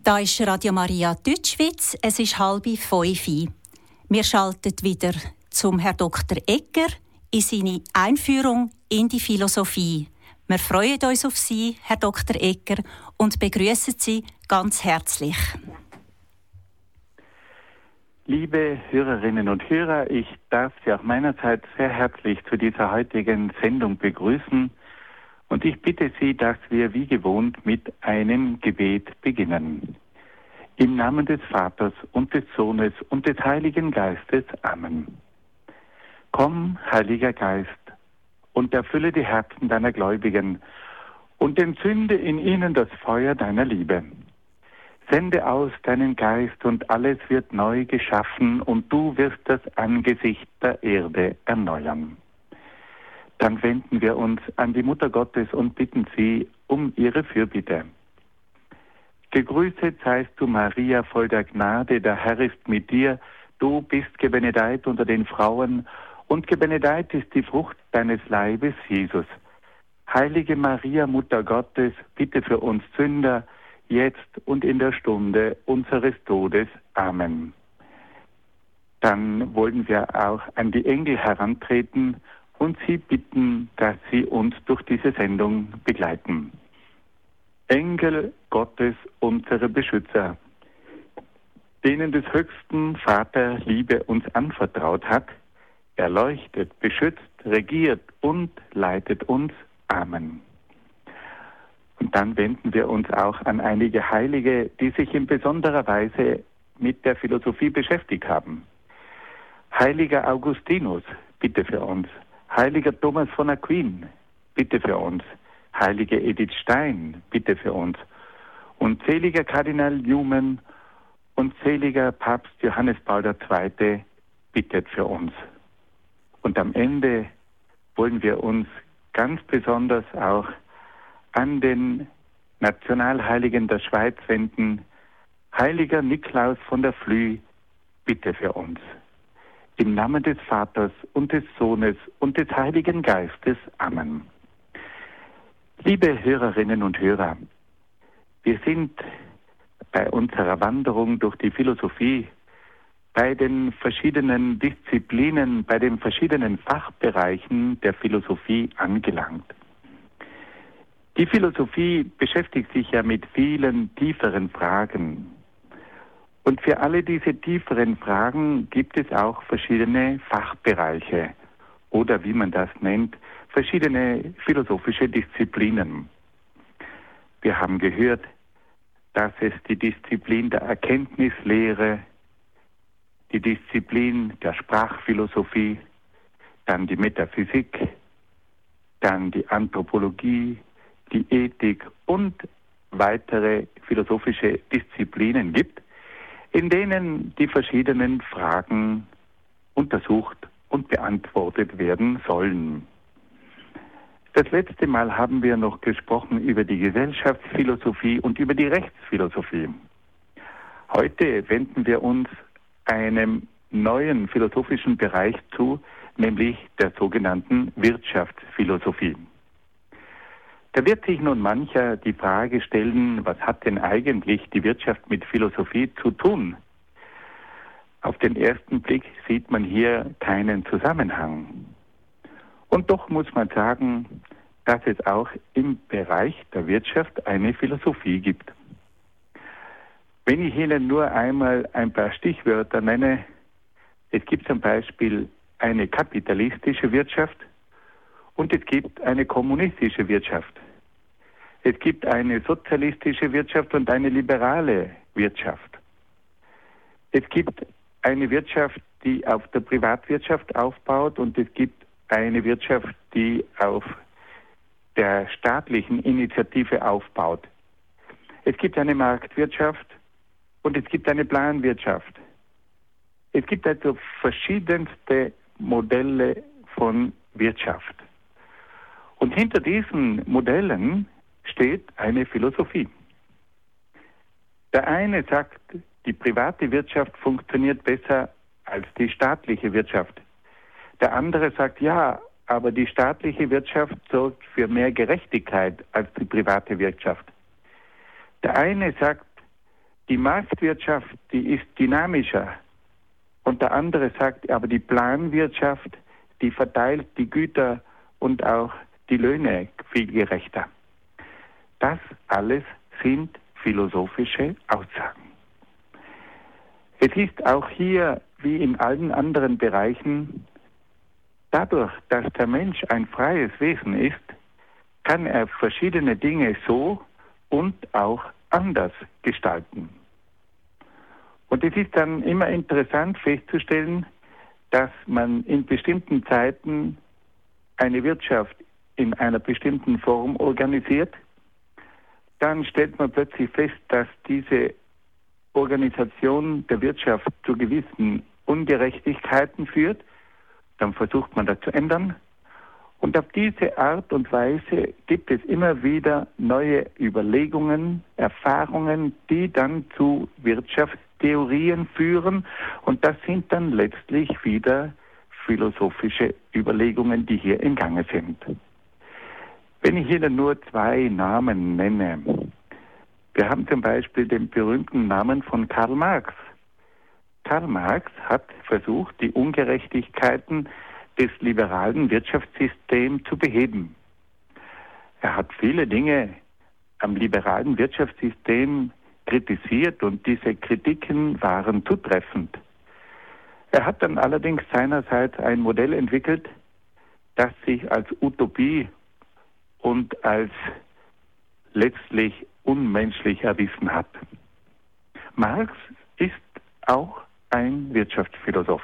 Da ist Radio Maria Deutschschweiz. Es ist 4:30. Wir schalten wieder zum Herrn Dr. Egger in seine Einführung in die Philosophie. Wir freuen uns auf Sie, Herr Dr. Egger, und begrüßen Sie ganz herzlich. Liebe Hörerinnen und Hörer, ich darf Sie auch meinerseits sehr herzlich zu dieser heutigen Sendung begrüßen. Und ich bitte Sie, dass wir wie gewohnt mit einem Gebet beginnen. Im Namen des Vaters und des Sohnes und des Heiligen Geistes. Amen. Komm, Heiliger Geist, und erfülle die Herzen deiner Gläubigen und entzünde in ihnen das Feuer deiner Liebe. Sende aus deinen Geist und alles wird neu geschaffen und du wirst das Angesicht der Erde erneuern. Dann wenden wir uns an die Mutter Gottes und bitten sie um ihre Fürbitte. Gegrüßet seist du, Maria, voll der Gnade, der Herr ist mit dir. Du bist gebenedeit unter den Frauen und gebenedeit ist die Frucht deines Leibes, Jesus. Heilige Maria, Mutter Gottes, bitte für uns Sünder, jetzt und in der Stunde unseres Todes. Amen. Dann wollen wir auch an die Engel herantreten und sie bitten, dass sie uns durch diese Sendung begleiten. Engel Gottes, unsere Beschützer, denen des höchsten Vater Liebe uns anvertraut hat, erleuchtet, beschützt, regiert und leitet uns. Amen. Und dann wenden wir uns auch an einige Heilige, die sich in besonderer Weise mit der Philosophie beschäftigt haben. Heiliger Augustinus, bitte für uns. Heiliger Thomas von Aquin, bitte für uns. Heilige Edith Stein, bitte für uns. Und seliger Kardinal Newman und seliger Papst Johannes Paul II. Bittet für uns. Und am Ende wollen wir uns ganz besonders auch an den Nationalheiligen der Schweiz wenden. Heiliger Niklaus von der Flüe, bitte für uns. Im Namen des Vaters und des Sohnes und des Heiligen Geistes. Amen. Liebe Hörerinnen und Hörer, wir sind bei unserer Wanderung durch die Philosophie bei den verschiedenen Disziplinen, bei den verschiedenen Fachbereichen der Philosophie angelangt. Die Philosophie beschäftigt sich ja mit vielen tieferen Fragen. Und für alle diese tieferen Fragen gibt es auch verschiedene Fachbereiche oder wie man das nennt, verschiedene philosophische Disziplinen. Wir haben gehört, dass es die Disziplin der Erkenntnislehre, die Disziplin der Sprachphilosophie, dann die Metaphysik, dann die Anthropologie, die Ethik und weitere philosophische Disziplinen gibt, in denen die verschiedenen Fragen untersucht und beantwortet werden sollen. Das letzte Mal haben wir noch gesprochen über die Gesellschaftsphilosophie und über die Rechtsphilosophie. Heute wenden wir uns einem neuen philosophischen Bereich zu, nämlich der sogenannten Wirtschaftsphilosophie. Da wird sich nun mancher die Frage stellen, was hat denn eigentlich die Wirtschaft mit Philosophie zu tun? Auf den ersten Blick sieht man hier keinen Zusammenhang. Und doch muss man sagen, dass es auch im Bereich der Wirtschaft eine Philosophie gibt. Wenn ich Ihnen nur einmal ein paar Stichwörter nenne, es gibt zum Beispiel eine kapitalistische Wirtschaft und es gibt eine kommunistische Wirtschaft. Es gibt eine sozialistische Wirtschaft und eine liberale Wirtschaft. Es gibt eine Wirtschaft, die auf der Privatwirtschaft aufbaut und es gibt eine Wirtschaft, die auf der staatlichen Initiative aufbaut. Es gibt eine Marktwirtschaft und es gibt eine Planwirtschaft. Es gibt also verschiedenste Modelle von Wirtschaft. Und hinter diesen Modellen steht eine Philosophie. Der eine sagt, die private Wirtschaft funktioniert besser als die staatliche Wirtschaft. Der andere sagt, ja, aber die staatliche Wirtschaft sorgt für mehr Gerechtigkeit als die private Wirtschaft. Der eine sagt, die Marktwirtschaft, die ist dynamischer. Und der andere sagt, aber die Planwirtschaft, die verteilt die Güter und auch die Löhne viel gerechter. Das alles sind philosophische Aussagen. Es ist auch hier, wie in allen anderen Bereichen, dadurch, dass der Mensch ein freies Wesen ist, kann er verschiedene Dinge so und auch anders gestalten. Und es ist dann immer interessant festzustellen, dass man in bestimmten Zeiten eine Wirtschaft in einer bestimmten Form organisiert. Dann stellt man plötzlich fest, dass diese Organisation der Wirtschaft zu gewissen Ungerechtigkeiten führt. Dann versucht man das zu ändern. Und auf diese Art und Weise gibt es immer wieder neue Überlegungen, Erfahrungen, die dann zu Wirtschaftstheorien führen. Und das sind dann letztlich wieder philosophische Überlegungen, die hier im Gange sind. Wenn ich Ihnen nur zwei Namen nenne. Wir haben zum Beispiel den berühmten Namen von Karl Marx. Karl Marx hat versucht, die Ungerechtigkeiten des liberalen Wirtschaftssystems zu beheben. Er hat viele Dinge am liberalen Wirtschaftssystem kritisiert und diese Kritiken waren zutreffend. Er hat dann allerdings seinerseits ein Modell entwickelt, das sich als Utopie und als letztlich unmenschlich erwiesen hat. Marx ist auch ein Wirtschaftsphilosoph.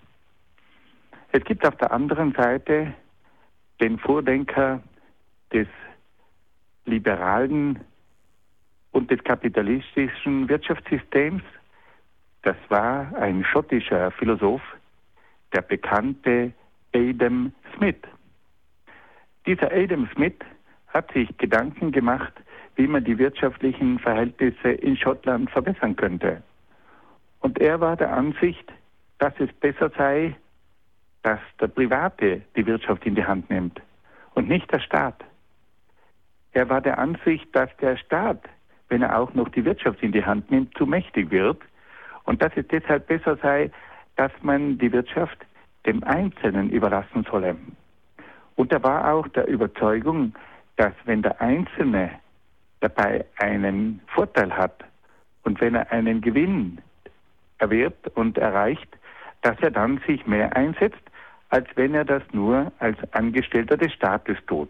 Es gibt auf der anderen Seite den Vordenker des liberalen und des kapitalistischen Wirtschaftssystems. Das war ein schottischer Philosoph, der bekannte Adam Smith. Dieser Adam Smith hat sich Gedanken gemacht, wie man die wirtschaftlichen Verhältnisse in Schottland verbessern könnte. Und er war der Ansicht, dass es besser sei, dass der Private die Wirtschaft in die Hand nimmt und nicht der Staat. Er war der Ansicht, dass der Staat, wenn er auch noch die Wirtschaft in die Hand nimmt, zu mächtig wird und dass es deshalb besser sei, dass man die Wirtschaft dem Einzelnen überlassen solle. Und er war auch der Überzeugung, dass wenn der Einzelne dabei einen Vorteil hat und wenn er einen Gewinn erwirbt und erreicht, dass er dann sich mehr einsetzt, als wenn er das nur als Angestellter des Staates tut.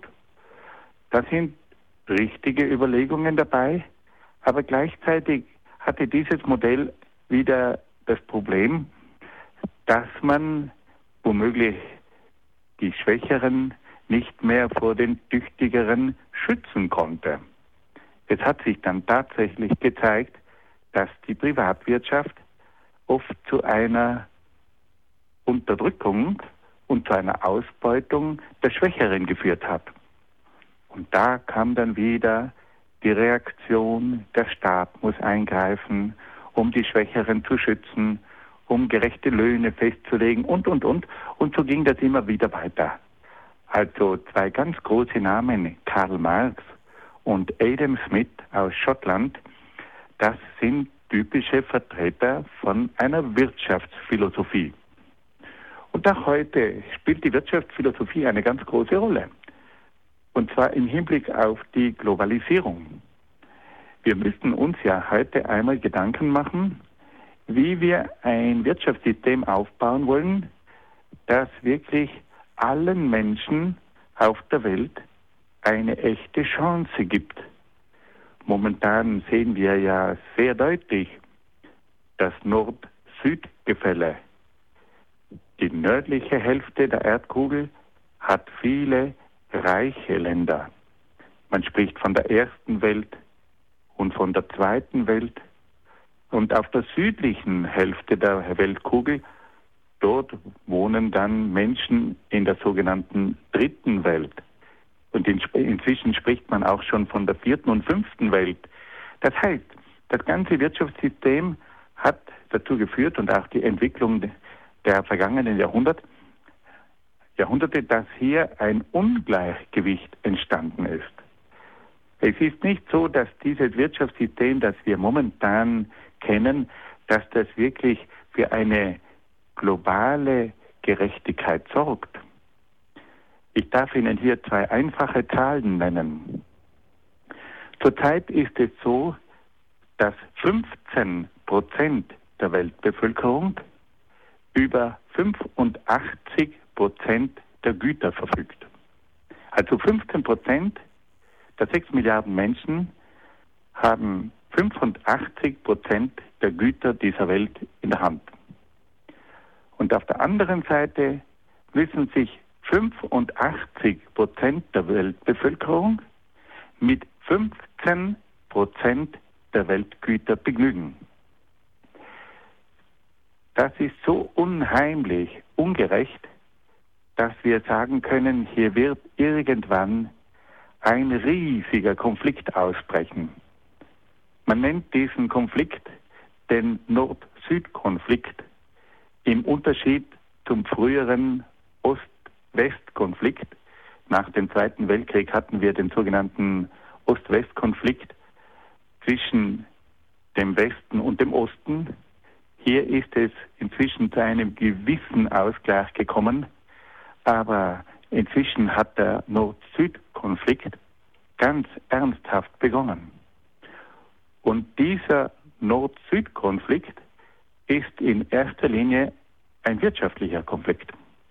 Da sind richtige Überlegungen dabei, aber gleichzeitig hatte dieses Modell wieder das Problem, dass man womöglich die Schwächeren nicht mehr vor den Tüchtigeren schützen konnte. Es hat sich dann tatsächlich gezeigt, dass die Privatwirtschaft oft zu einer Unterdrückung und zu einer Ausbeutung der Schwächeren geführt hat. Und da kam dann wieder die Reaktion, der Staat muss eingreifen, um die Schwächeren zu schützen, um gerechte Löhne festzulegen und. Und so ging das immer wieder weiter. Also zwei ganz große Namen, Karl Marx und Adam Smith aus Schottland, das sind typische Vertreter von einer Wirtschaftsphilosophie. Und auch heute spielt die Wirtschaftsphilosophie eine ganz große Rolle. Und zwar im Hinblick auf die Globalisierung. Wir müssten uns ja heute einmal Gedanken machen, wie wir ein Wirtschaftssystem aufbauen wollen, das wirklich allen Menschen auf der Welt eine echte Chance gibt. Momentan sehen wir ja sehr deutlich das Nord-Süd-Gefälle. Die nördliche Hälfte der Erdkugel hat viele reiche Länder. Man spricht von der ersten Welt und von der zweiten Welt. Und auf der südlichen Hälfte der Weltkugel, dort wohnen dann Menschen in der sogenannten dritten Welt. Und inzwischen spricht man auch schon von der vierten und fünften Welt. Das heißt, das ganze Wirtschaftssystem hat dazu geführt und auch die Entwicklung der vergangenen Jahrhunderte, dass hier ein Ungleichgewicht entstanden ist. Es ist nicht so, dass dieses Wirtschaftssystem, das wir momentan kennen, dass das wirklich für eine globale Gerechtigkeit sorgt. Ich darf Ihnen hier 2 einfache Zahlen nennen. Zurzeit ist es so, dass 15% der Weltbevölkerung über 85% der Güter verfügt. Also 15% der 6 Milliarden Menschen haben 85% der Güter dieser Welt in der Hand. Und auf der anderen Seite müssen sich 85% der Weltbevölkerung mit 15% der Weltgüter begnügen. Das ist so unheimlich ungerecht, dass wir sagen können, hier wird irgendwann ein riesiger Konflikt ausbrechen. Man nennt diesen Konflikt den Nord-Süd-Konflikt im Unterschied zum früheren Ost-West-Konflikt. Nach dem Zweiten Weltkrieg hatten wir den sogenannten Ost-West-Konflikt zwischen dem Westen und dem Osten. Hier ist es inzwischen zu einem gewissen Ausgleich gekommen, aber inzwischen hat der Nord-Süd-Konflikt ganz ernsthaft begonnen. Und dieser Nord-Süd-Konflikt ist in erster Linie ein wirtschaftlicher Konflikt.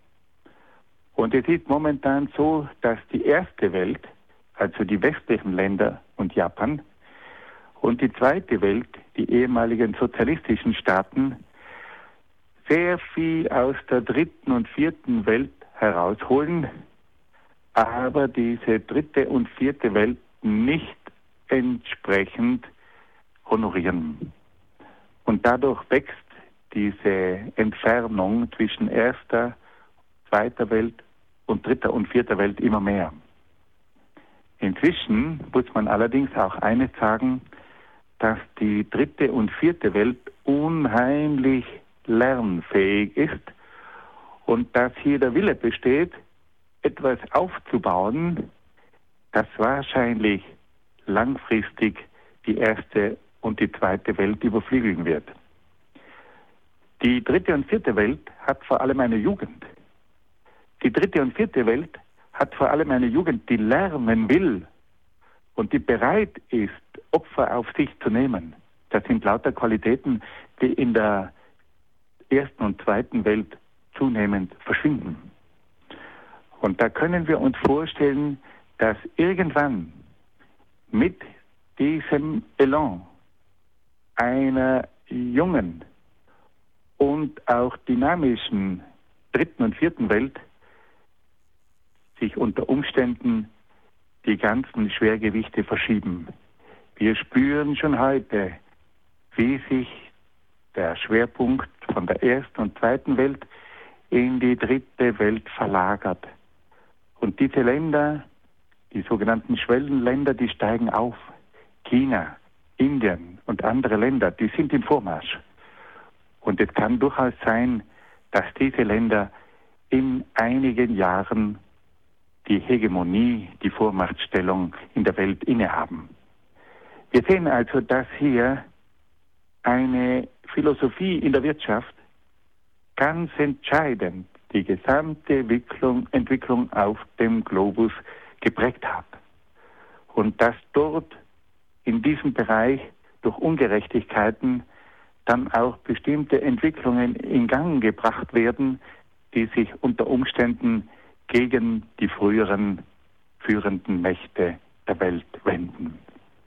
Und es ist momentan so, dass die erste Welt, also die westlichen Länder und Japan, und die zweite Welt, die ehemaligen sozialistischen Staaten, sehr viel aus der dritten und vierten Welt herausholen, aber diese dritte und vierte Welt nicht entsprechend honorieren. Und dadurch wächst diese Entfernung zwischen erster, zweiter Welt und dritter und vierter Welt immer mehr. Inzwischen muss man allerdings auch eines sagen, dass die dritte und vierte Welt unheimlich lernfähig ist und dass hier der Wille besteht, etwas aufzubauen, das wahrscheinlich langfristig die erste und die zweite Welt überflügeln wird. Die dritte und vierte Welt hat vor allem eine Jugend. Die dritte und vierte Welt hat vor allem eine Jugend, die lernen will und die bereit ist, Opfer auf sich zu nehmen. Das sind lauter Qualitäten, die in der ersten und zweiten Welt zunehmend verschwinden. Und da können wir uns vorstellen, dass irgendwann mit diesem Elan einer jungen und auch dynamischen dritten und vierten Welt sich unter Umständen die ganzen Schwergewichte verschieben. Wir spüren schon heute, wie sich der Schwerpunkt von der ersten und zweiten Welt in die dritte Welt verlagert. Und diese Länder, die sogenannten Schwellenländer, die steigen auf. China, Indien und andere Länder, die sind im Vormarsch. Und es kann durchaus sein, dass diese Länder in einigen Jahren die Hegemonie, die Vormachtstellung in der Welt innehaben. Wir sehen also, dass hier eine Philosophie in der Wirtschaft ganz entscheidend die gesamte Entwicklung auf dem Globus geprägt hat. Und dass dort in diesem Bereich durch Ungerechtigkeiten dann auch bestimmte Entwicklungen in Gang gebracht werden, die sich unter Umständen gegen die früheren führenden Mächte der Welt wenden.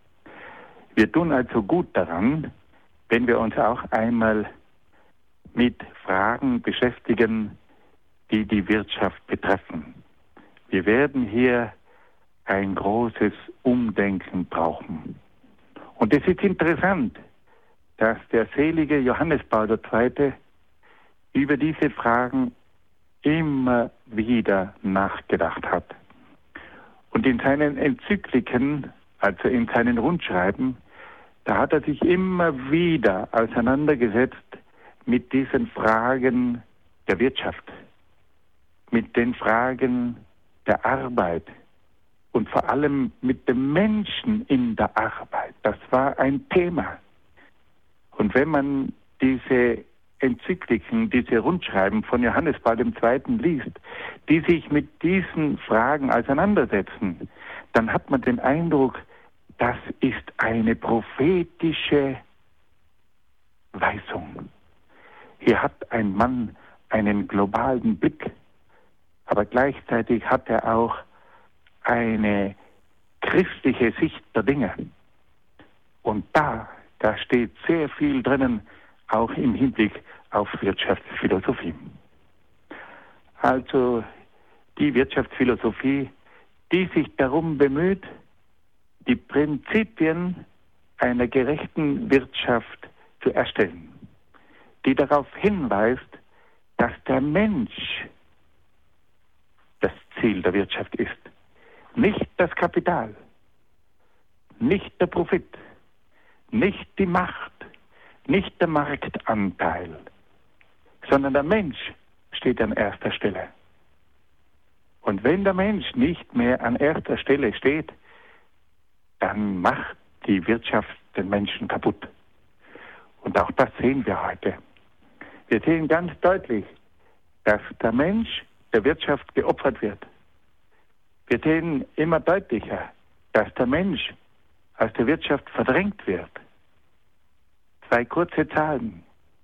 Wir tun also gut daran, wenn wir uns auch einmal mit Fragen beschäftigen, die die Wirtschaft betreffen. Wir werden hier ein großes Umdenken brauchen. Und es ist interessant, dass der selige Johannes Paul II. Über diese Fragen immer wieder nachgedacht hat. Und in seinen Enzykliken, also in seinen Rundschreiben, da hat er sich immer wieder auseinandergesetzt mit diesen Fragen der Wirtschaft, mit den Fragen der Arbeit und vor allem mit dem Menschen in der Arbeit. Das war ein Thema. Und Und wenn man diese Enzykliken, diese Rundschreiben von Johannes Paul II. Liest, die sich mit diesen Fragen auseinandersetzen, dann hat man den Eindruck, das ist eine prophetische Weisung. Hier hat ein Mann einen globalen Blick, aber gleichzeitig hat er auch eine christliche Sicht der Dinge. Und da steht sehr viel drinnen, auch im Hinblick auf Wirtschaftsphilosophie. Also die Wirtschaftsphilosophie, die sich darum bemüht, die Prinzipien einer gerechten Wirtschaft zu erstellen, die darauf hinweist, dass der Mensch das Ziel der Wirtschaft ist. Nicht das Kapital, nicht der Profit, nicht die Macht, nicht der Marktanteil, sondern der Mensch steht an erster Stelle. Und wenn der Mensch nicht mehr an erster Stelle steht, dann macht die Wirtschaft den Menschen kaputt. Und auch das sehen wir heute. Wir sehen ganz deutlich, dass der Mensch der Wirtschaft geopfert wird. Wir sehen immer deutlicher, dass der Mensch aus der Wirtschaft verdrängt wird. 2 kurze Zahlen.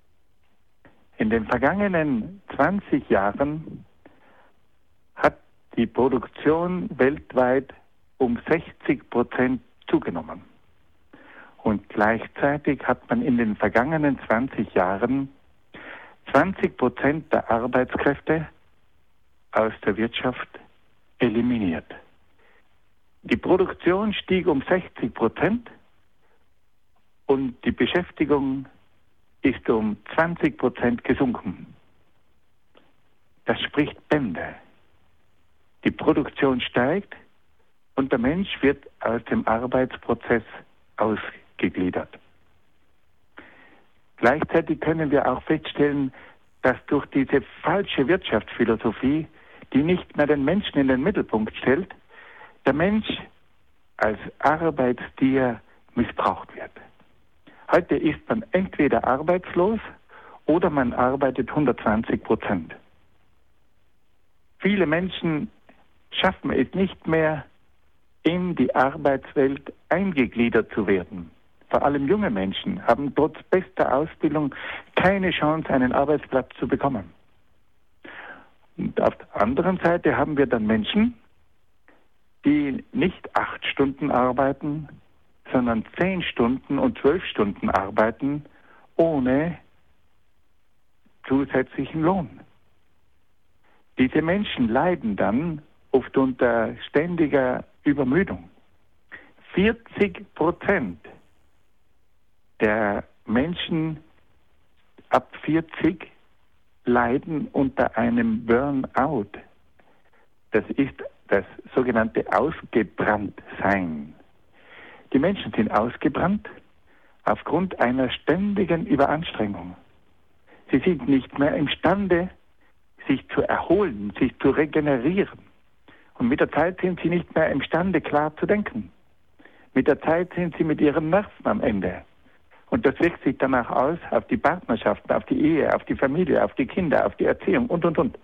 In den vergangenen 20 Jahren hat die Produktion weltweit um 60% zugenommen. Und gleichzeitig hat man in den vergangenen 20 Jahren 20% der Arbeitskräfte aus der Wirtschaft eliminiert. Die Produktion stieg um 60% und die Beschäftigung ist um 20% gesunken. Das spricht Bände. Die Produktion steigt und der Mensch wird aus dem Arbeitsprozess ausgegliedert. Gleichzeitig können wir auch feststellen, dass durch diese falsche Wirtschaftsphilosophie, die nicht mehr den Menschen in den Mittelpunkt stellt, der Mensch als Arbeitstier missbraucht wird. Heute ist man entweder arbeitslos oder man arbeitet 120%. Viele Menschen schaffen es nicht mehr, in die Arbeitswelt eingegliedert zu werden. Vor allem junge Menschen haben trotz bester Ausbildung keine Chance, einen Arbeitsplatz zu bekommen. Und auf der anderen Seite haben wir dann Menschen, die nicht 8 Stunden arbeiten, sondern 10 Stunden und 12 Stunden arbeiten, ohne zusätzlichen Lohn. Diese Menschen leiden dann oft unter ständiger Übermüdung. 40% der Menschen ab 40 leiden unter einem Burnout. Das ist das sogenannte Ausgebranntsein. Die Menschen sind ausgebrannt aufgrund einer ständigen Überanstrengung. Sie sind nicht mehr imstande, sich zu erholen, sich zu regenerieren. Und mit der Zeit sind sie nicht mehr imstande, klar zu denken. Mit der Zeit sind sie mit ihren Nerven am Ende. Und das wirkt sich danach aus auf die Partnerschaften, auf die Ehe, auf die Familie, auf die Kinder, auf die Erziehung und.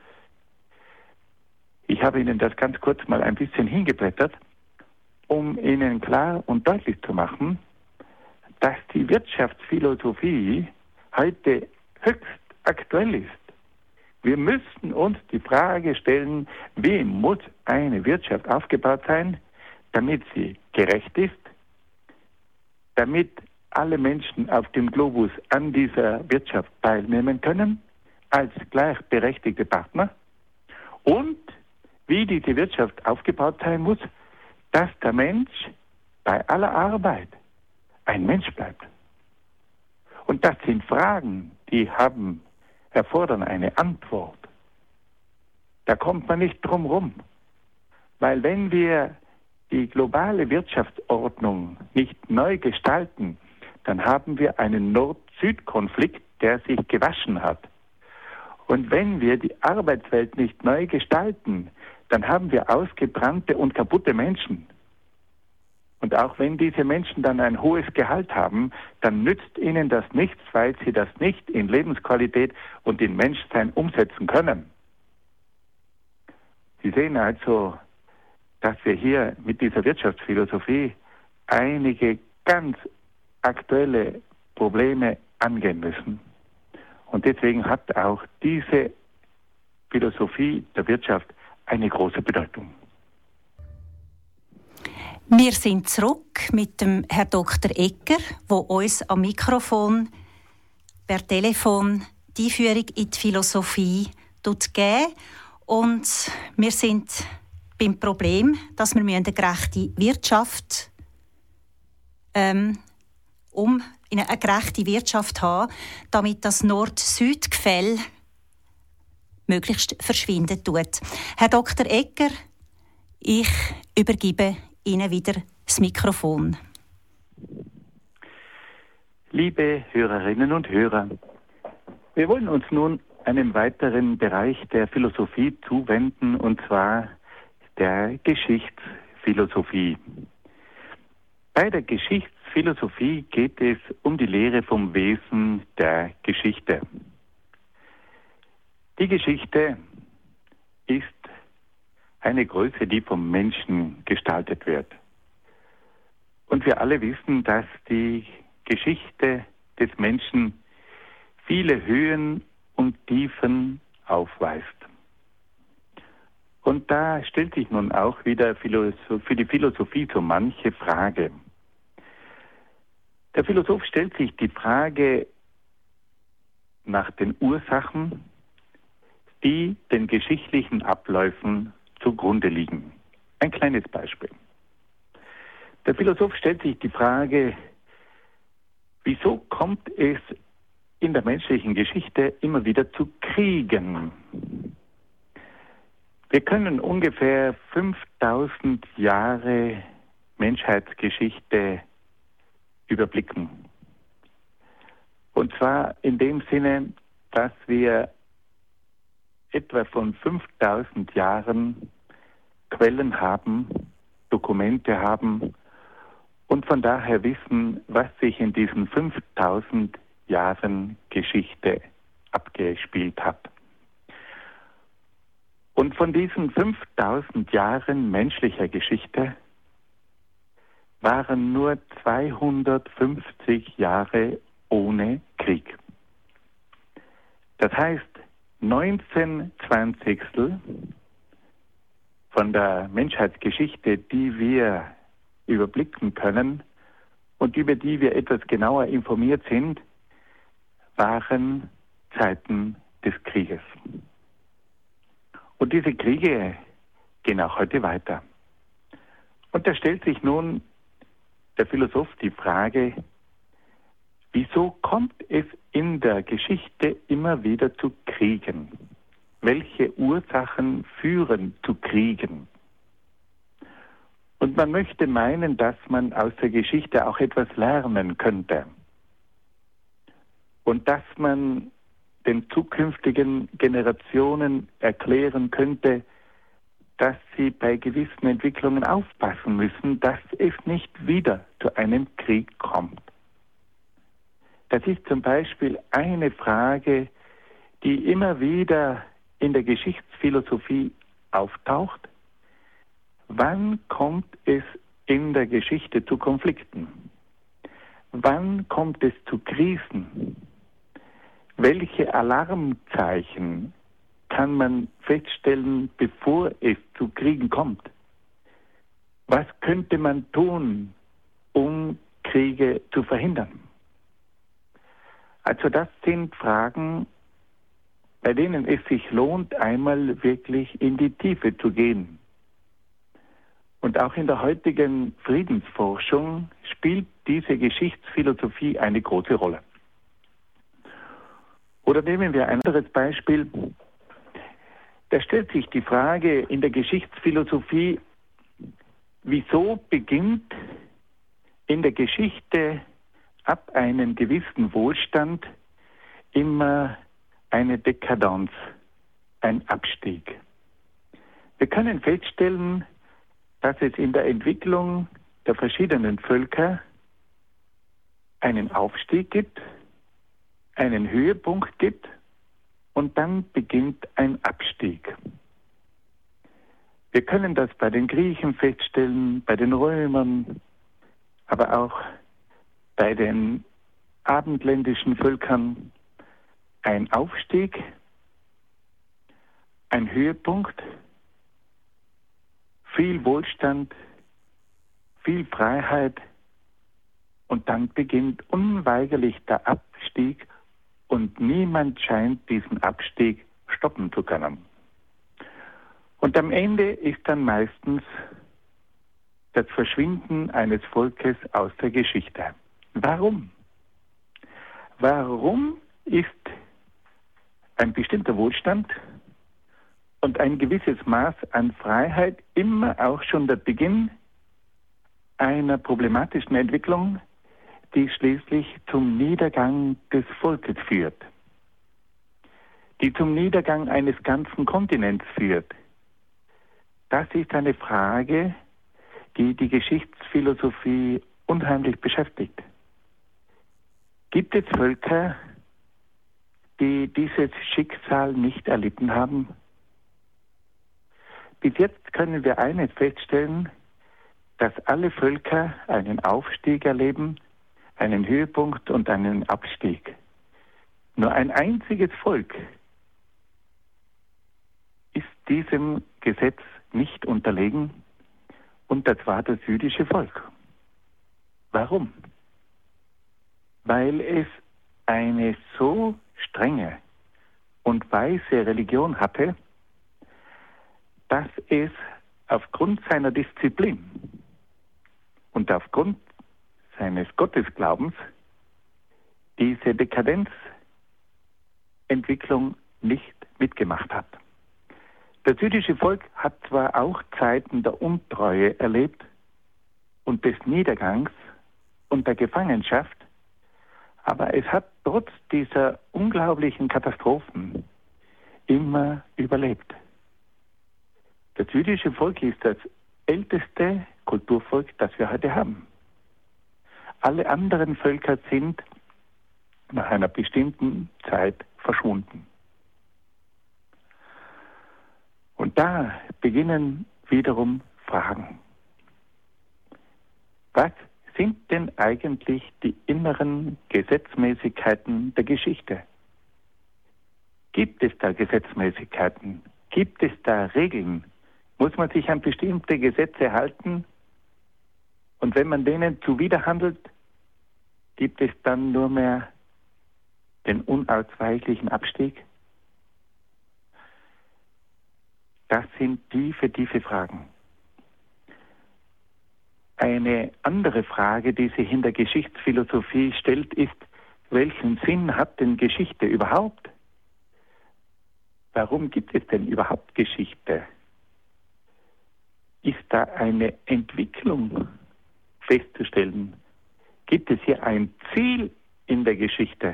Ich habe Ihnen das ganz kurz mal ein bisschen hingeblättert, um Ihnen klar und deutlich zu machen, dass die Wirtschaftsphilosophie heute höchst aktuell ist. Wir müssen uns die Frage stellen, wie muss eine Wirtschaft aufgebaut sein, damit sie gerecht ist, damit alle Menschen auf dem Globus an dieser Wirtschaft teilnehmen können, als gleichberechtigte Partner, und wie diese Wirtschaft aufgebaut sein muss, dass der Mensch bei aller Arbeit ein Mensch bleibt. Und das sind Fragen, die erfordern eine Antwort. Da kommt man nicht drum rum. Weil wenn wir die globale Wirtschaftsordnung nicht neu gestalten, dann haben wir einen Nord-Süd-Konflikt, der sich gewaschen hat. Und wenn wir die Arbeitswelt nicht neu gestalten, dann haben wir ausgebrannte und kaputte Menschen. Und auch wenn diese Menschen dann ein hohes Gehalt haben, dann nützt ihnen das nichts, weil sie das nicht in Lebensqualität und in Menschsein umsetzen können. Sie sehen also, dass wir hier mit dieser Wirtschaftsphilosophie einige ganz aktuelle Probleme angehen müssen. Und deswegen hat auch diese Philosophie der Wirtschaft eine große Bedeutung. Wir sind zurück mit dem Herrn Dr. Egger, der uns am Mikrofon per Telefon die Einführung in die Philosophie gibt. Und wir sind beim Problem, dass wir eine gerechte Wirtschaft eine gerechte Wirtschaft haben, damit das Nord-Süd-Gefälle möglichst verschwinden tut. Herr Dr. Egger, ich übergebe Ihnen wieder das Mikrofon. Liebe Hörerinnen und Hörer, wir wollen uns nun einem weiteren Bereich der Philosophie zuwenden, und zwar der Geschichtsphilosophie. Bei der Geschichtsphilosophie geht es um die Lehre vom Wesen der Geschichte. Die Geschichte ist eine Größe, die vom Menschen gestaltet wird. Und wir alle wissen, dass die Geschichte des Menschen viele Höhen und Tiefen aufweist. Und da stellt sich nun auch wieder für die Philosophie so manche Frage. Der Philosoph stellt sich die Frage nach den Ursachen, die den geschichtlichen Abläufen zugrunde liegen. Ein kleines Beispiel. Der Philosoph stellt sich die Frage, wieso kommt es in der menschlichen Geschichte immer wieder zu Kriegen? Wir können ungefähr 5000 Jahre Menschheitsgeschichte überblicken. Und zwar in dem Sinne, dass wir etwa von 5000 Jahren Quellen haben, Dokumente haben und von daher wissen, was sich in diesen 5000 Jahren Geschichte abgespielt hat. Und von diesen 5000 Jahren menschlicher Geschichte waren nur 250 Jahre ohne Krieg. Das heißt, 19 Zwanzigstel von der Menschheitsgeschichte, die wir überblicken können und über die wir etwas genauer informiert sind, waren Zeiten des Krieges. Und diese Kriege gehen auch heute weiter. Und da stellt sich nun der Philosoph die Frage, wieso kommt es in der Geschichte immer wieder zu Kriegen? Welche Ursachen führen zu Kriegen? Und man möchte meinen, dass man aus der Geschichte auch etwas lernen könnte. Und dass man den zukünftigen Generationen erklären könnte, dass sie bei gewissen Entwicklungen aufpassen müssen, dass es nicht wieder zu einem Krieg kommt. Das ist zum Beispiel eine Frage, die immer wieder in der Geschichtsphilosophie auftaucht. Wann kommt es in der Geschichte zu Konflikten? Wann kommt es zu Krisen? Welche Alarmzeichen kann man feststellen, bevor es zu Kriegen kommt? Was könnte man tun, um Kriege zu verhindern? Also das sind Fragen, bei denen es sich lohnt, einmal wirklich in die Tiefe zu gehen. Und auch in der heutigen Friedensforschung spielt diese Geschichtsphilosophie eine große Rolle. Oder nehmen wir ein anderes Beispiel. Da stellt sich die Frage in der Geschichtsphilosophie, wieso beginnt in der Geschichte ab einem gewissen Wohlstand immer eine Dekadenz, ein Abstieg. Wir können feststellen, dass es in der Entwicklung der verschiedenen Völker einen Aufstieg gibt, einen Höhepunkt gibt und dann beginnt ein Abstieg. Wir können das bei den Griechen feststellen, bei den Römern, aber auch bei den abendländischen Völkern. Ein Aufstieg, ein Höhepunkt, viel Wohlstand, viel Freiheit und dann beginnt unweigerlich der Abstieg und niemand scheint diesen Abstieg stoppen zu können. Und am Ende ist dann meistens das Verschwinden eines Volkes aus der Geschichte. Warum? Warum ist ein bestimmter Wohlstand und ein gewisses Maß an Freiheit immer auch schon der Beginn einer problematischen Entwicklung, die schließlich zum Niedergang des Volkes führt, die zum Niedergang eines ganzen Kontinents führt? Das ist eine Frage, die die Geschichtsphilosophie unheimlich beschäftigt. Gibt es Völker, die dieses Schicksal nicht erlitten haben? Bis jetzt können wir eines feststellen, dass alle Völker einen Aufstieg erleben, einen Höhepunkt und einen Abstieg. Nur ein einziges Volk ist diesem Gesetz nicht unterlegen, und das war das jüdische Volk. Warum? Weil es eine so strenge und weise Religion hatte, dass es aufgrund seiner Disziplin und aufgrund seines Gottesglaubens diese Dekadenzentwicklung nicht mitgemacht hat. Das jüdische Volk hat zwar auch Zeiten der Untreue erlebt und des Niedergangs und der Gefangenschaft, aber es hat trotz dieser unglaublichen Katastrophen immer überlebt. Das jüdische Volk ist das älteste Kulturvolk, das wir heute haben. Alle anderen Völker sind nach einer bestimmten Zeit verschwunden. Und da beginnen wiederum Fragen. Was sind denn eigentlich die inneren Gesetzmäßigkeiten der Geschichte? Gibt es da Gesetzmäßigkeiten? Gibt es da Regeln? Muss man sich an bestimmte Gesetze halten? Und wenn man denen zuwiderhandelt, gibt es dann nur mehr den unausweichlichen Abstieg? Das sind tiefe Fragen. Eine andere Frage, die sich in der Geschichtsphilosophie stellt, ist, welchen Sinn hat denn Geschichte überhaupt? Warum gibt es denn überhaupt Geschichte? Ist da eine Entwicklung festzustellen? Gibt es hier ein Ziel in der Geschichte?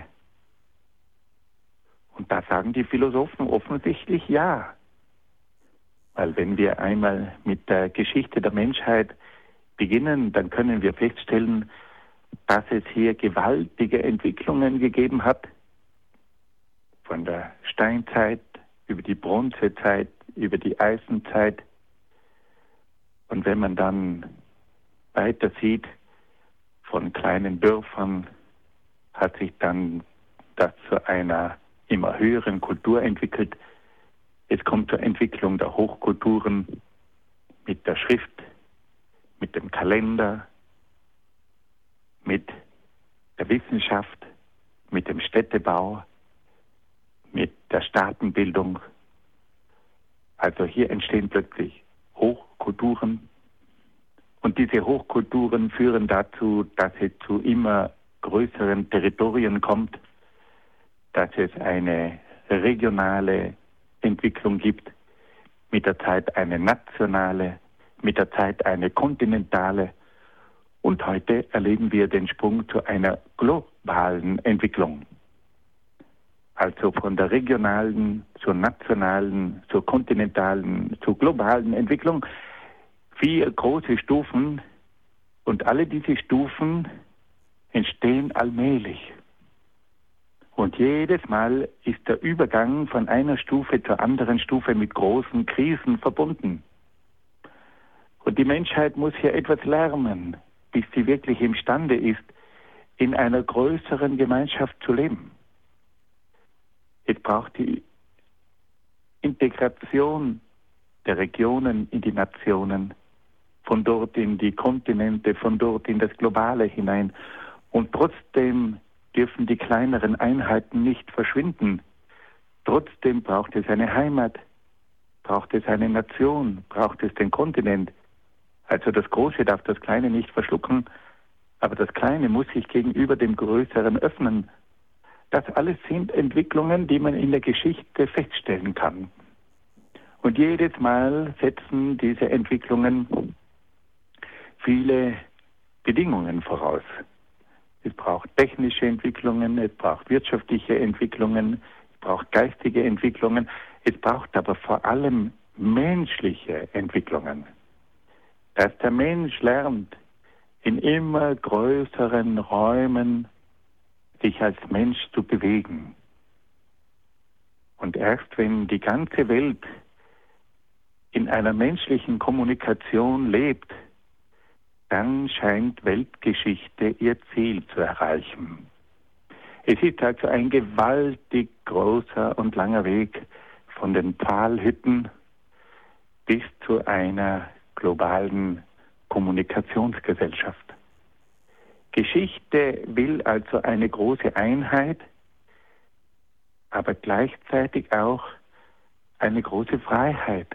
Und da sagen die Philosophen offensichtlich ja. Weil wenn wir einmal mit der Geschichte der Menschheit beginnen, dann können wir feststellen, dass es hier gewaltige Entwicklungen gegeben hat. Von der Steinzeit über die Bronzezeit, über die Eisenzeit. Und wenn man dann weiter sieht, von kleinen Dörfern hat sich dann das zu einer immer höheren Kultur entwickelt. Es kommt zur Entwicklung der Hochkulturen mit der Schrift, mit dem Kalender, mit der Wissenschaft, mit dem Städtebau, mit der Staatenbildung. Also hier entstehen plötzlich Hochkulturen. Und diese Hochkulturen führen dazu, dass es zu immer größeren Territorien kommt, dass es eine regionale Entwicklung gibt, mit der Zeit eine nationale, mit der Zeit eine kontinentale. Und heute erleben wir den Sprung zu einer globalen Entwicklung. Also von der regionalen zur nationalen, zur kontinentalen, zur globalen Entwicklung. 4 große Stufen, Und alle diese Stufen entstehen allmählich. Und jedes Mal ist der Übergang von einer Stufe zur anderen Stufe mit großen Krisen verbunden. Und die Menschheit muss hier etwas lernen, bis sie wirklich imstande ist, in einer größeren Gemeinschaft zu leben. Es braucht die Integration der Regionen in die Nationen, von dort in die Kontinente, von dort in das Globale hinein. Und trotzdem dürfen die kleineren Einheiten nicht verschwinden. Trotzdem braucht es eine Heimat, braucht es eine Nation, braucht es den Kontinent. Also das Große darf das Kleine nicht verschlucken, aber das Kleine muss sich gegenüber dem Größeren öffnen. Das alles sind Entwicklungen, die man in der Geschichte feststellen kann. Und jedes Mal setzen diese Entwicklungen viele Bedingungen voraus. Es braucht technische Entwicklungen, es braucht wirtschaftliche Entwicklungen, es braucht geistige Entwicklungen, es braucht aber vor allem menschliche Entwicklungen. Dass der Mensch lernt, in immer größeren Räumen sich als Mensch zu bewegen. Und erst wenn die ganze Welt in einer menschlichen Kommunikation lebt, dann scheint Weltgeschichte ihr Ziel zu erreichen. Es ist also ein gewaltig großer und langer Weg von den Pfahlhütten bis zu einer globalen Kommunikationsgesellschaft. Geschichte will also eine große Einheit, aber gleichzeitig auch eine große Freiheit.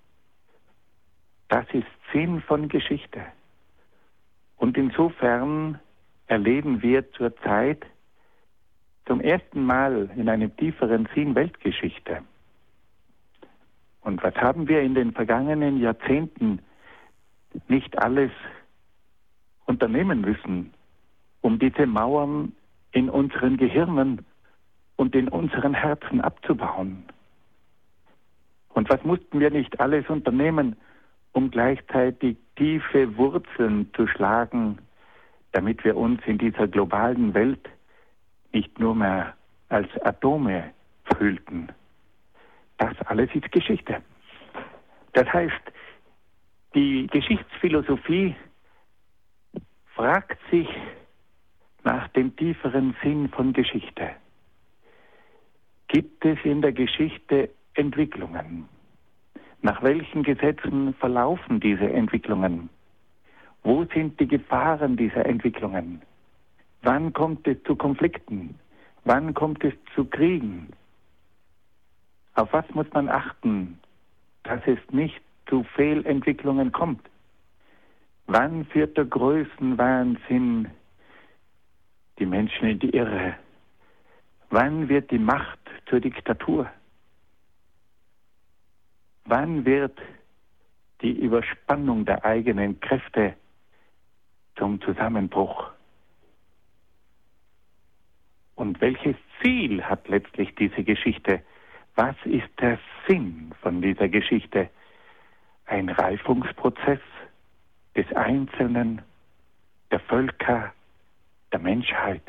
Das ist Sinn von Geschichte. Und insofern erleben wir zurzeit zum ersten Mal in einem tieferen Sinn Weltgeschichte. Und was haben wir in den vergangenen Jahrzehnten nicht alles unternehmen müssen, um diese Mauern in unseren Gehirnen und in unseren Herzen abzubauen? Und was mussten wir nicht alles unternehmen, um gleichzeitig tiefe Wurzeln zu schlagen, damit wir uns in dieser globalen Welt nicht nur mehr als Atome fühlten? Das alles ist Geschichte. Das heißt, die Geschichtsphilosophie fragt sich nach dem tieferen Sinn von Geschichte. Gibt es in der Geschichte Entwicklungen? Nach welchen Gesetzen verlaufen diese Entwicklungen? Wo sind die Gefahren dieser Entwicklungen? Wann kommt es zu Konflikten? Wann kommt es zu Kriegen? Auf was muss man achten, dass es nicht zu Fehlentwicklungen kommt? Wann führt der Größenwahnsinn die Menschen in die Irre? Wann wird die Macht zur Diktatur? Wann wird die Überspannung der eigenen Kräfte zum Zusammenbruch? Und welches Ziel hat letztlich diese Geschichte? Was ist der Sinn von dieser Geschichte? Ein Reifungsprozess des Einzelnen, der Völker, der Menschheit.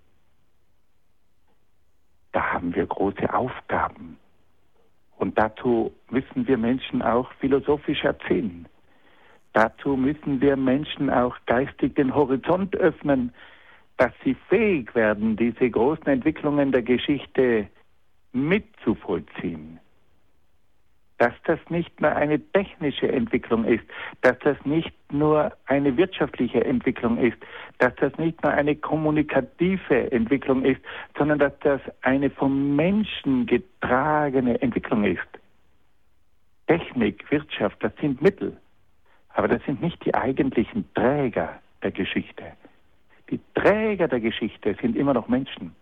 Da haben wir große Aufgaben. Und dazu müssen wir Menschen auch philosophisch erzählen. Dazu müssen wir Menschen auch geistig den Horizont öffnen, dass sie fähig werden, diese großen Entwicklungen der Geschichte mitzuvollziehen. Dass das nicht nur eine technische Entwicklung ist, dass das nicht nur eine wirtschaftliche Entwicklung ist, dass das nicht nur eine kommunikative Entwicklung ist, sondern dass das eine vom Menschen getragene Entwicklung ist. Technik, Wirtschaft, das sind Mittel, aber das sind nicht die eigentlichen Träger der Geschichte. Die Träger der Geschichte sind immer noch Menschen.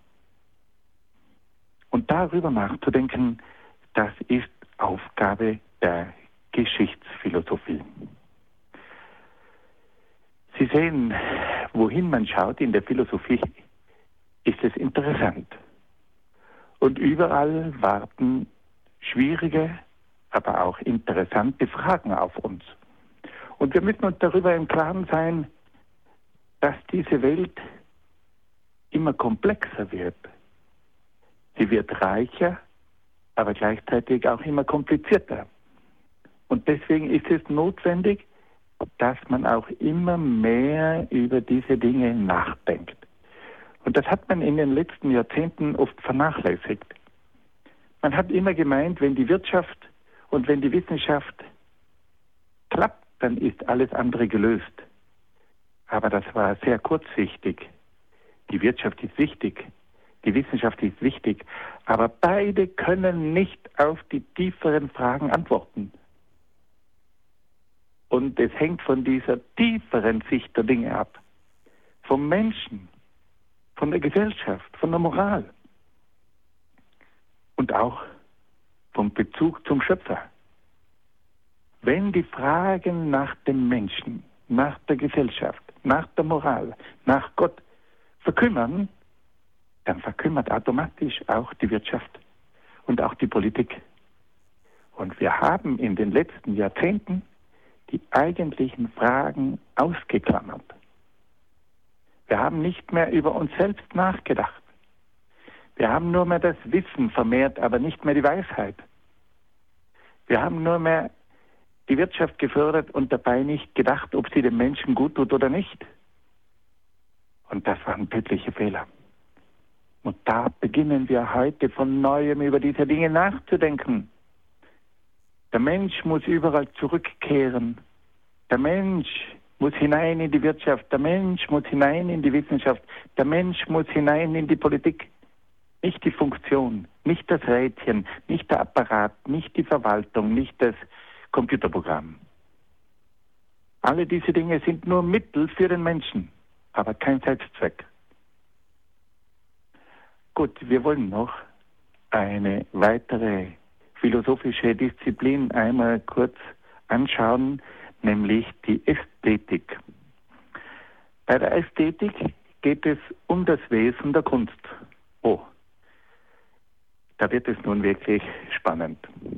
Und darüber nachzudenken, das ist Aufgabe der Geschichtsphilosophie. Sie sehen, wohin man schaut in der Philosophie, ist es interessant. Und überall warten schwierige, aber auch interessante Fragen auf uns. Und wir müssen uns darüber im Klaren sein, dass diese Welt immer komplexer wird. Sie wird reicher, aber gleichzeitig auch immer komplizierter. Und deswegen ist es notwendig, dass man auch immer mehr über diese Dinge nachdenkt. Und das hat man in den letzten Jahrzehnten oft vernachlässigt. Man hat immer gemeint, wenn die Wirtschaft und wenn die Wissenschaft klappt, dann ist alles andere gelöst. Aber das war sehr kurzsichtig. Die Wirtschaft ist wichtig, die Wissenschaft ist wichtig, aber beide können nicht auf die tieferen Fragen antworten. Und es hängt von dieser tieferen Sicht der Dinge ab. Vom Menschen, von der Gesellschaft, von der Moral. Und auch vom Bezug zum Schöpfer. Wenn die Fragen nach dem Menschen, nach der Gesellschaft, nach der Moral, nach Gott verkümmern, dann verkümmert automatisch auch die Wirtschaft und auch die Politik. Und wir haben in den letzten Jahrzehnten die eigentlichen Fragen ausgeklammert. Wir haben nicht mehr über uns selbst nachgedacht. Wir haben nur mehr das Wissen vermehrt, aber nicht mehr die Weisheit. Wir haben nur mehr die Wirtschaft gefördert und dabei nicht gedacht, ob sie dem Menschen gut tut oder nicht. Und das waren tödliche Fehler. Und da beginnen wir heute von Neuem über diese Dinge nachzudenken. Der Mensch muss überall zurückkehren. Der Mensch muss hinein in die Wirtschaft. Der Mensch muss hinein in die Wissenschaft. Der Mensch muss hinein in die Politik. Nicht die Funktion, nicht das Rädchen, nicht der Apparat, nicht die Verwaltung, nicht das Computerprogramm. Alle diese Dinge sind nur Mittel für den Menschen, aber kein Selbstzweck. Gut, wir wollen noch eine weitere philosophische Disziplin einmal kurz anschauen, nämlich die Ästhetik. Bei der Ästhetik geht es um das Wesen der Kunst. Oh, da wird es nun wirklich spannend.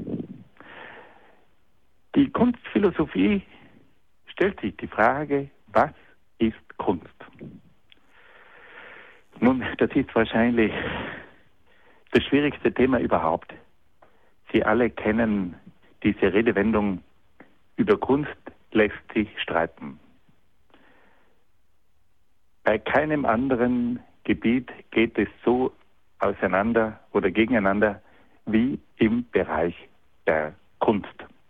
Die Kunstphilosophie stellt sich die Frage, was ist Kunst? Nun, das ist wahrscheinlich das schwierigste Thema überhaupt. Sie alle kennen diese Redewendung, über Kunst lässt sich streiten. Bei keinem anderen Gebiet geht es so auseinander oder gegeneinander wie im Bereich der Kunst.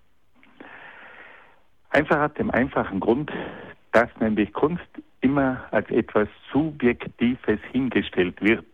Einfach aus dem einfachen Grund, dass nämlich Kunst immer als etwas Subjektives hingestellt wird.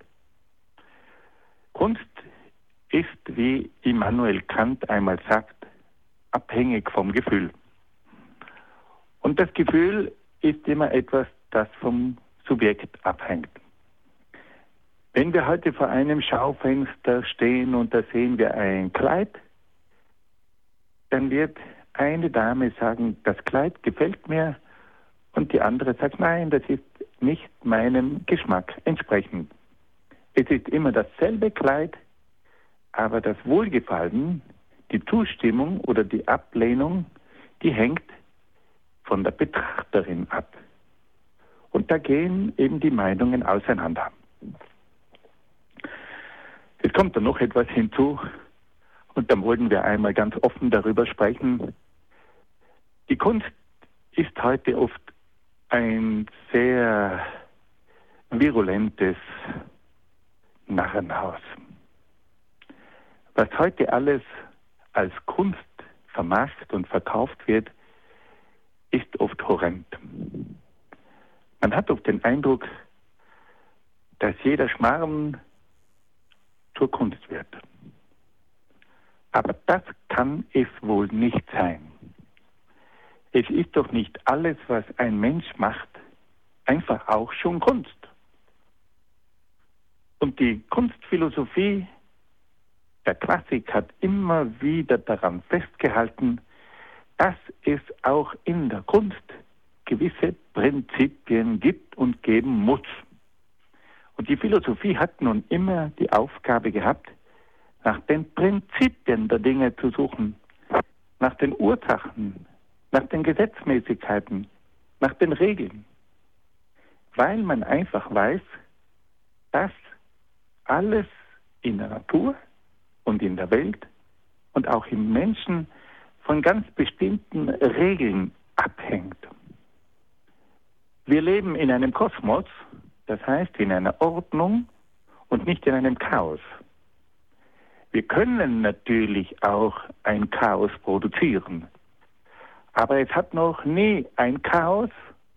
Kunst ist, wie Immanuel Kant einmal sagt, abhängig vom Gefühl. Und das Gefühl ist immer etwas, das vom Subjekt abhängt. Wenn wir heute vor einem Schaufenster stehen und da sehen wir ein Kleid, dann wird eine Dame sagen, das Kleid gefällt mir, und die andere sagt, nein, das ist nicht meinem Geschmack entsprechend. Es ist immer dasselbe Kleid, aber das Wohlgefallen, die Zustimmung oder die Ablehnung, die hängt von der Betrachterin ab. Und da gehen eben die Meinungen auseinander. Es kommt dann noch etwas hinzu, und dann wollten wir einmal ganz offen darüber sprechen. Die Kunst ist heute oft ein sehr virulentes Narrenhaus. Was heute alles als Kunst vermarktet und verkauft wird, ist oft horrend. Man hat oft den Eindruck, dass jeder Schmarrn zur Kunst wird. Aber das kann es wohl nicht sein. Es ist doch nicht alles, was ein Mensch macht, einfach auch schon Kunst. Und die Kunstphilosophie der Klassik hat immer wieder daran festgehalten, dass es auch in der Kunst gewisse Prinzipien gibt und geben muss. Und die Philosophie hat nun immer die Aufgabe gehabt, nach den Prinzipien der Dinge zu suchen, nach den Ursachen, nach den Gesetzmäßigkeiten, nach den Regeln. weil man einfach weiß, dass alles in der Natur und in der Welt und auch im Menschen von ganz bestimmten Regeln abhängt. Wir leben in einem Kosmos, das heißt in einer Ordnung und nicht in einem Chaos. Wir können natürlich auch ein Chaos produzieren, aber es hat noch nie ein Chaos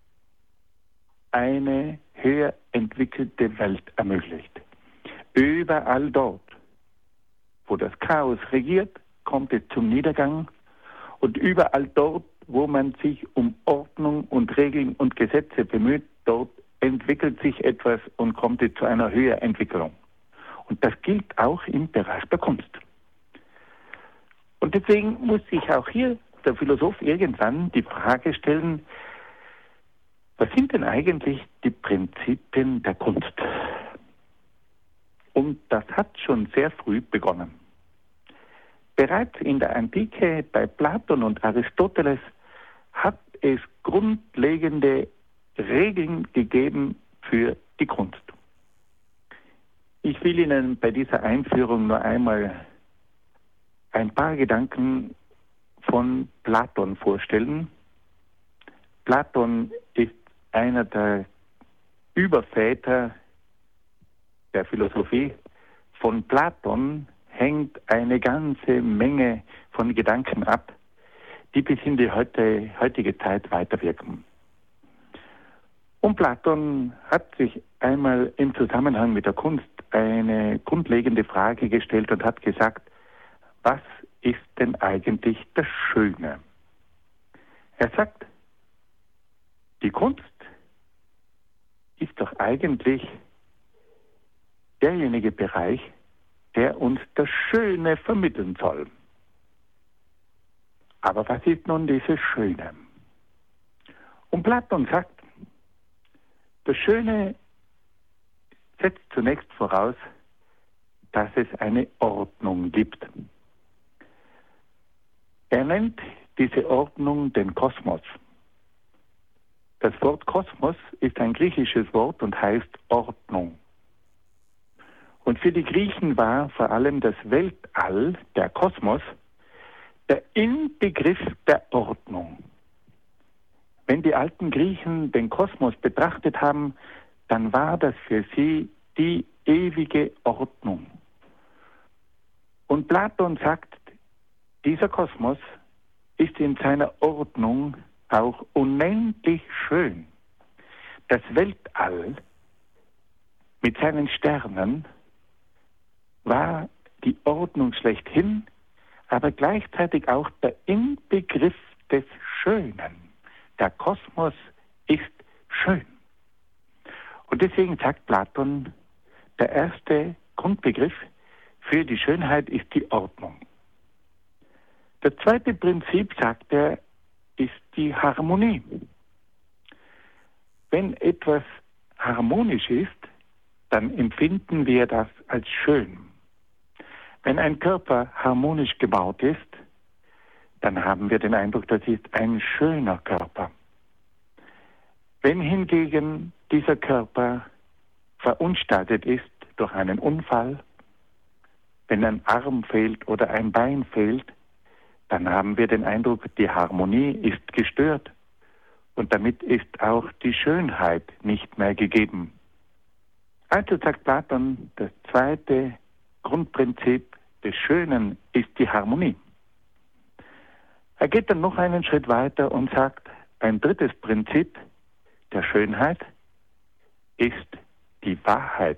eine höher entwickelte Welt ermöglicht. Überall dort, wo das Chaos regiert, kommt es zum Niedergang, und überall dort, wo man sich um Ordnung und Regeln und Gesetze bemüht, dort entwickelt sich etwas und kommt es zu einer Höherentwicklung. Und das gilt auch im Bereich der Kunst. Und deswegen muss sich auch hier der Philosoph irgendwann die Frage stellen, was sind denn eigentlich die Prinzipien der Kunst? Und das hat schon sehr früh begonnen. Bereits in der Antike bei Platon und Aristoteles hat es grundlegende Regeln gegeben für die Kunst. Ich will Ihnen bei dieser Einführung nur einmal ein paar Gedanken von Platon vorstellen. Platon ist einer der Überväter der Philosophie. Von Platon hängt eine ganze Menge von Gedanken ab, die bis in die heutige Zeit weiterwirken. Und Platon hat sich einmal im Zusammenhang mit der Kunst eine grundlegende Frage gestellt und hat gesagt, was ist denn eigentlich das Schöne? Er sagt, die Kunst ist doch eigentlich derjenige Bereich, der uns das Schöne vermitteln soll. Aber was ist nun dieses Schöne? Und Platon sagt, das Schöne setzt zunächst voraus, dass es eine Ordnung gibt. Er nennt diese Ordnung den Kosmos. Das Wort Kosmos ist ein griechisches Wort und heißt Ordnung. Und für die Griechen war vor allem das Weltall, der Kosmos, der Inbegriff der Ordnung. Wenn die alten Griechen den Kosmos betrachtet haben, dann war das für sie die ewige Ordnung. Und Platon sagt, dieser Kosmos ist in seiner Ordnung auch unendlich schön. Das Weltall mit seinen Sternen war die Ordnung schlechthin, aber gleichzeitig auch der Inbegriff des Schönen. Der Kosmos ist schön. Und deswegen sagt Platon, der erste Grundbegriff für die Schönheit ist die Ordnung. Das zweite Prinzip, sagt er, ist die Harmonie. Wenn etwas harmonisch ist, dann empfinden wir das als schön. Wenn ein Körper harmonisch gebaut ist, dann haben wir den Eindruck, das ist ein schöner Körper. Wenn hingegen dieser Körper verunstaltet ist durch einen Unfall, wenn ein Arm fehlt oder ein Bein fehlt, dann haben wir den Eindruck, die Harmonie ist gestört und damit ist auch die Schönheit nicht mehr gegeben. Also sagt Platon, das zweite Grundprinzip des Schönen ist die Harmonie. Er geht dann noch einen Schritt weiter und sagt, ein drittes Prinzip der Schönheit ist die Wahrheit.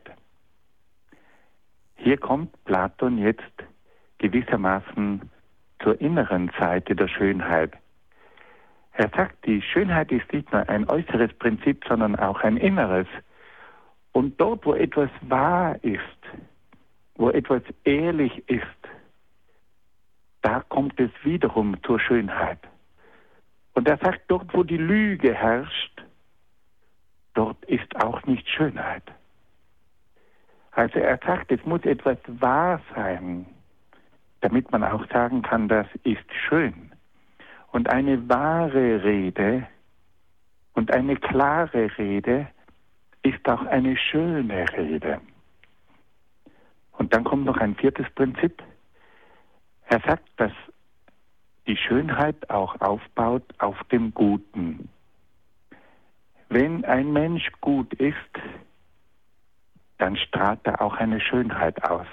Hier kommt Platon jetzt gewissermaßen zur inneren Seite der Schönheit. Er sagt, die Schönheit ist nicht nur ein äußeres Prinzip, sondern auch ein inneres. Und dort, wo etwas wahr ist, wo etwas ehrlich ist, da kommt es wiederum zur Schönheit. Und er sagt, dort, wo die Lüge herrscht, dort ist auch nicht Schönheit. Also er sagt, es muss etwas wahr sein, damit man auch sagen kann, das ist schön. Und eine wahre Rede und eine klare Rede ist auch eine schöne Rede. Und dann kommt noch ein viertes Prinzip. Er sagt, dass die Schönheit auch aufbaut auf dem Guten. Wenn ein Mensch gut ist, dann strahlt er auch eine Schönheit aus.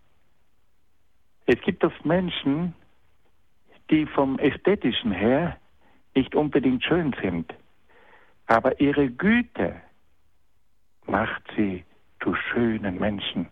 Es gibt oft Menschen, die vom Ästhetischen her nicht unbedingt schön sind, aber ihre Güte macht sie zu schönen Menschen.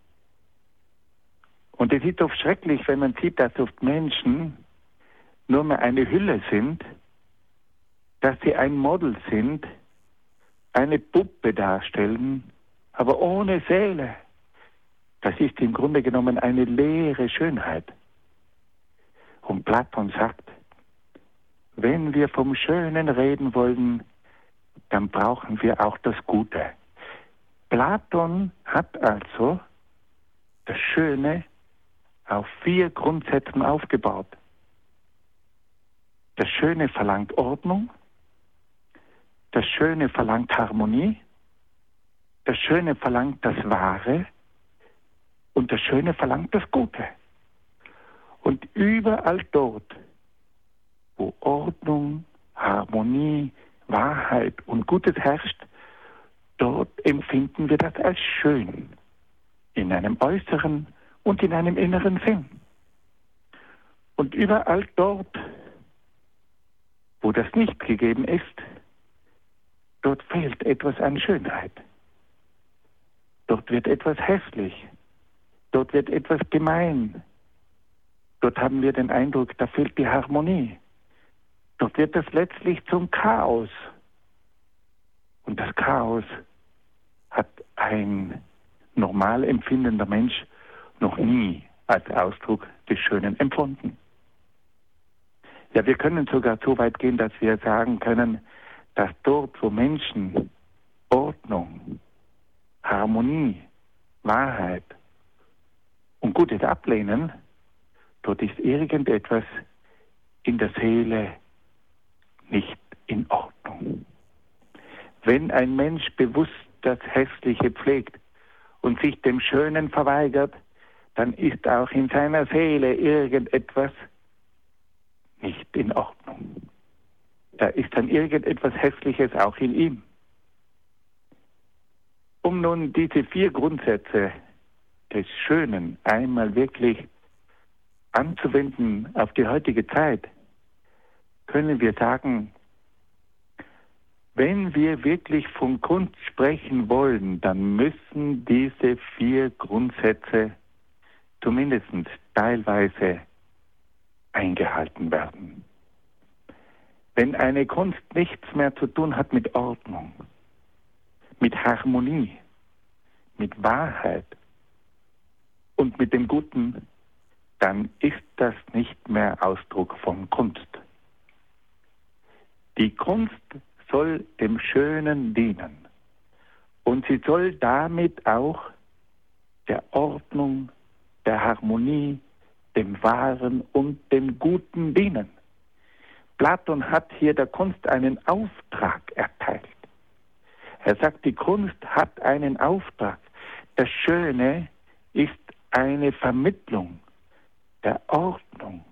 Und es ist oft schrecklich, wenn man sieht, dass oft Menschen nur mehr eine Hülle sind, dass sie ein Model sind, eine Puppe darstellen, aber ohne Seele. Das ist im Grunde genommen eine leere Schönheit. Und Platon sagt, wenn wir vom Schönen reden wollen, dann brauchen wir auch das Gute. Platon hat also das Schöne auf 4 Grundsätzen aufgebaut. Das Schöne verlangt Ordnung, das Schöne verlangt Harmonie, das Schöne verlangt das Wahre und das Schöne verlangt das Gute. Und überall dort, wo Ordnung, Harmonie, Wahrheit und Gutes herrscht, dort empfinden wir das als schön, in einem äußeren und in einem inneren Sinn. Und überall dort, wo das nicht gegeben ist, dort fehlt etwas an Schönheit. Dort wird etwas hässlich. Dort wird etwas gemein. Dort haben wir den Eindruck, da fehlt die Harmonie. Dort wird das letztlich zum Chaos. Und das Chaos hat ein normal empfindender Mensch noch nie als Ausdruck des Schönen empfunden. Ja, wir können sogar so weit gehen, dass wir sagen können, dass dort, wo Menschen Ordnung, Harmonie, Wahrheit und Gutes ablehnen, dort ist irgendetwas in der Seele nicht in Ordnung. Wenn ein Mensch bewusst das Hässliche pflegt und sich dem Schönen verweigert, dann ist auch in seiner Seele irgendetwas nicht in Ordnung. Da ist dann irgendetwas Hässliches auch in ihm. Um nun diese 4 Grundsätze des Schönen einmal wirklich anzuwenden auf die heutige Zeit, können wir sagen, wenn wir wirklich von Kunst sprechen wollen, dann müssen diese 4 Grundsätze zumindest teilweise eingehalten werden. Wenn eine Kunst nichts mehr zu tun hat mit Ordnung, mit Harmonie, mit Wahrheit und mit dem Guten, dann ist das nicht mehr Ausdruck von Kunst. Die Kunst soll dem Schönen dienen und sie soll damit auch der Ordnung, der Harmonie, dem Wahren und dem Guten dienen. Platon hat hier der Kunst einen Auftrag erteilt. Er sagt, die Kunst hat einen Auftrag. Das Schöne ist eine Vermittlung der Ordnung,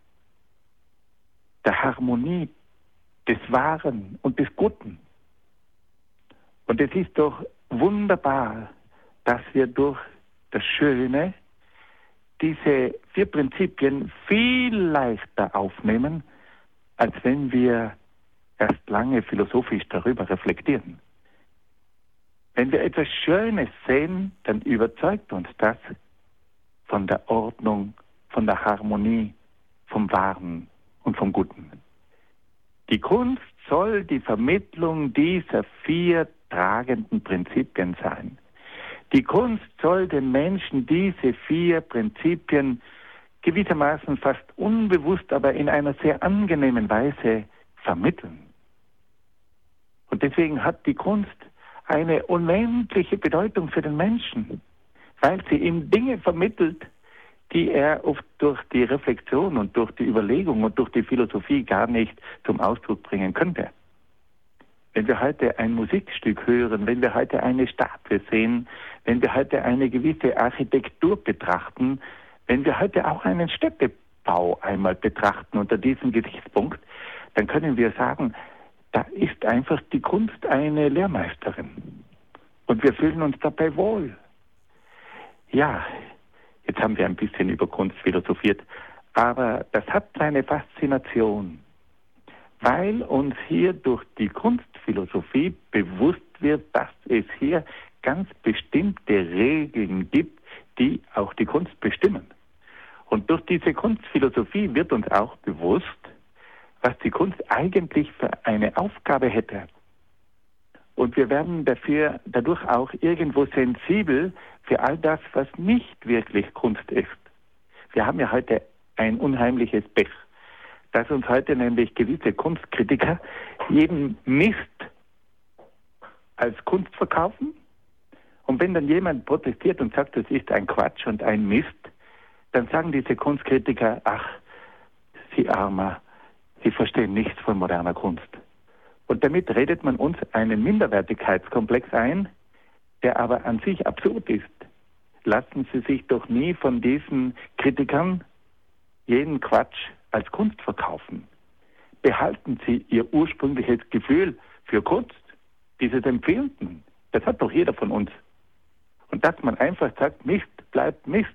der Harmonie, des Wahren und des Guten. Und es ist doch wunderbar, dass wir durch das Schöne diese 4 Prinzipien viel leichter aufnehmen, als wenn wir erst lange philosophisch darüber reflektieren. Wenn wir etwas Schönes sehen, dann überzeugt uns das von der Ordnung, von der Harmonie, vom Wahren und vom Guten. Die Kunst soll die Vermittlung dieser 4 tragenden Prinzipien sein. Die Kunst soll den Menschen diese 4 Prinzipien gewissermaßen fast unbewusst, aber in einer sehr angenehmen Weise vermitteln. Und deswegen hat die Kunst eine unendliche Bedeutung für den Menschen, weil sie ihm Dinge vermittelt, die er oft durch die Reflexion und durch die Überlegung und durch die Philosophie gar nicht zum Ausdruck bringen könnte. wenn wir heute ein Musikstück hören, wenn wir heute eine Statue sehen, wenn wir heute eine gewisse Architektur betrachten, wenn wir heute auch einen Städtebau einmal betrachten unter diesem Gesichtspunkt, dann können wir sagen, da ist einfach die Kunst eine Lehrmeisterin. Und wir fühlen uns dabei wohl. Ja, jetzt haben wir ein bisschen über Kunst philosophiert, aber das hat seine Faszination, weil uns hier durch die Kunstphilosophie bewusst wird, dass es hier ganz bestimmte Regeln gibt, die auch die Kunst bestimmen. Und durch diese Kunstphilosophie wird uns auch bewusst, was die Kunst eigentlich für eine Aufgabe hätte. Und wir werden dadurch auch irgendwo sensibel für all das, was nicht wirklich Kunst ist. Wir haben ja heute ein unheimliches Pech, dass uns heute nämlich gewisse Kunstkritiker jeden Mist als Kunst verkaufen. Und wenn dann jemand protestiert und sagt, das ist ein Quatsch und ein Mist, dann sagen diese Kunstkritiker, ach, Sie Armer, Sie verstehen nichts von moderner Kunst. Und damit redet man uns einen Minderwertigkeitskomplex ein, der aber an sich absurd ist. Lassen Sie sich doch nie von diesen Kritikern jeden Quatsch als Kunst verkaufen. Behalten Sie Ihr ursprüngliches Gefühl für Kunst, dieses Empfinden. Das hat doch jeder von uns. Und dass man einfach sagt, Mist bleibt Mist,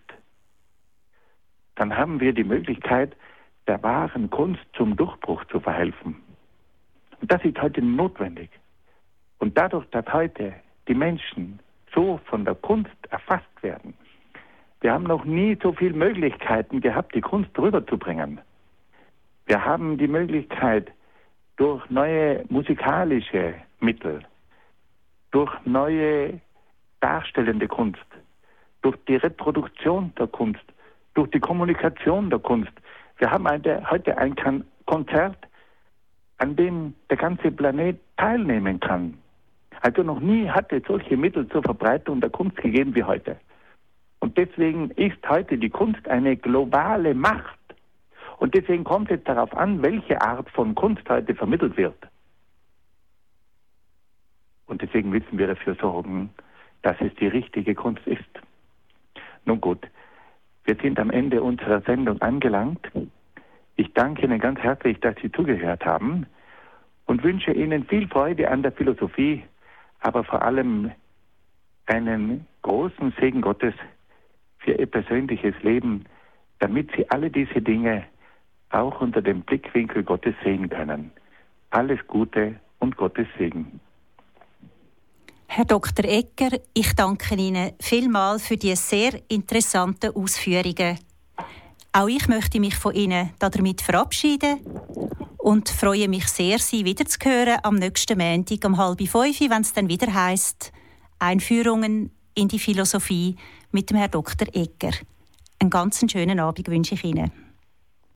dann haben wir die Möglichkeit, der wahren Kunst zum Durchbruch zu verhelfen. Und das ist heute notwendig. Und dadurch, dass heute die Menschen so von der Kunst erfasst werden, wir haben noch nie so viele Möglichkeiten gehabt, die Kunst rüberzubringen. Wir haben die Möglichkeit, durch neue musikalische Mittel, durch neue darstellende Kunst, durch die Reproduktion der Kunst, durch die Kommunikation der Kunst. Wir haben heute ein Konzert, an dem der ganze Planet teilnehmen kann. Also noch nie hat es solche Mittel zur Verbreitung der Kunst gegeben wie heute. Und deswegen ist heute die Kunst eine globale Macht. Und deswegen kommt es darauf an, welche Art von Kunst heute vermittelt wird. Und deswegen müssen wir dafür sorgen, dass es die richtige Kunst ist. Nun gut, wir sind am Ende unserer Sendung angelangt. Ich danke Ihnen ganz herzlich, dass Sie zugehört haben und wünsche Ihnen viel Freude an der Philosophie, aber vor allem einen großen Segen Gottes für Ihr persönliches Leben, damit Sie alle diese Dinge auch unter dem Blickwinkel Gottes sehen können. Alles Gute und Gottes Segen. Herr Dr. Egger, ich danke Ihnen vielmals für die sehr interessanten Ausführungen. Auch ich möchte mich von Ihnen damit verabschieden und freue mich sehr, Sie wieder zu hören am nächsten Montag um 4:30, wenn es dann wieder heisst Einführungen in die Philosophie mit dem Herrn Dr. Egger. Einen ganz schönen Abend wünsche ich Ihnen.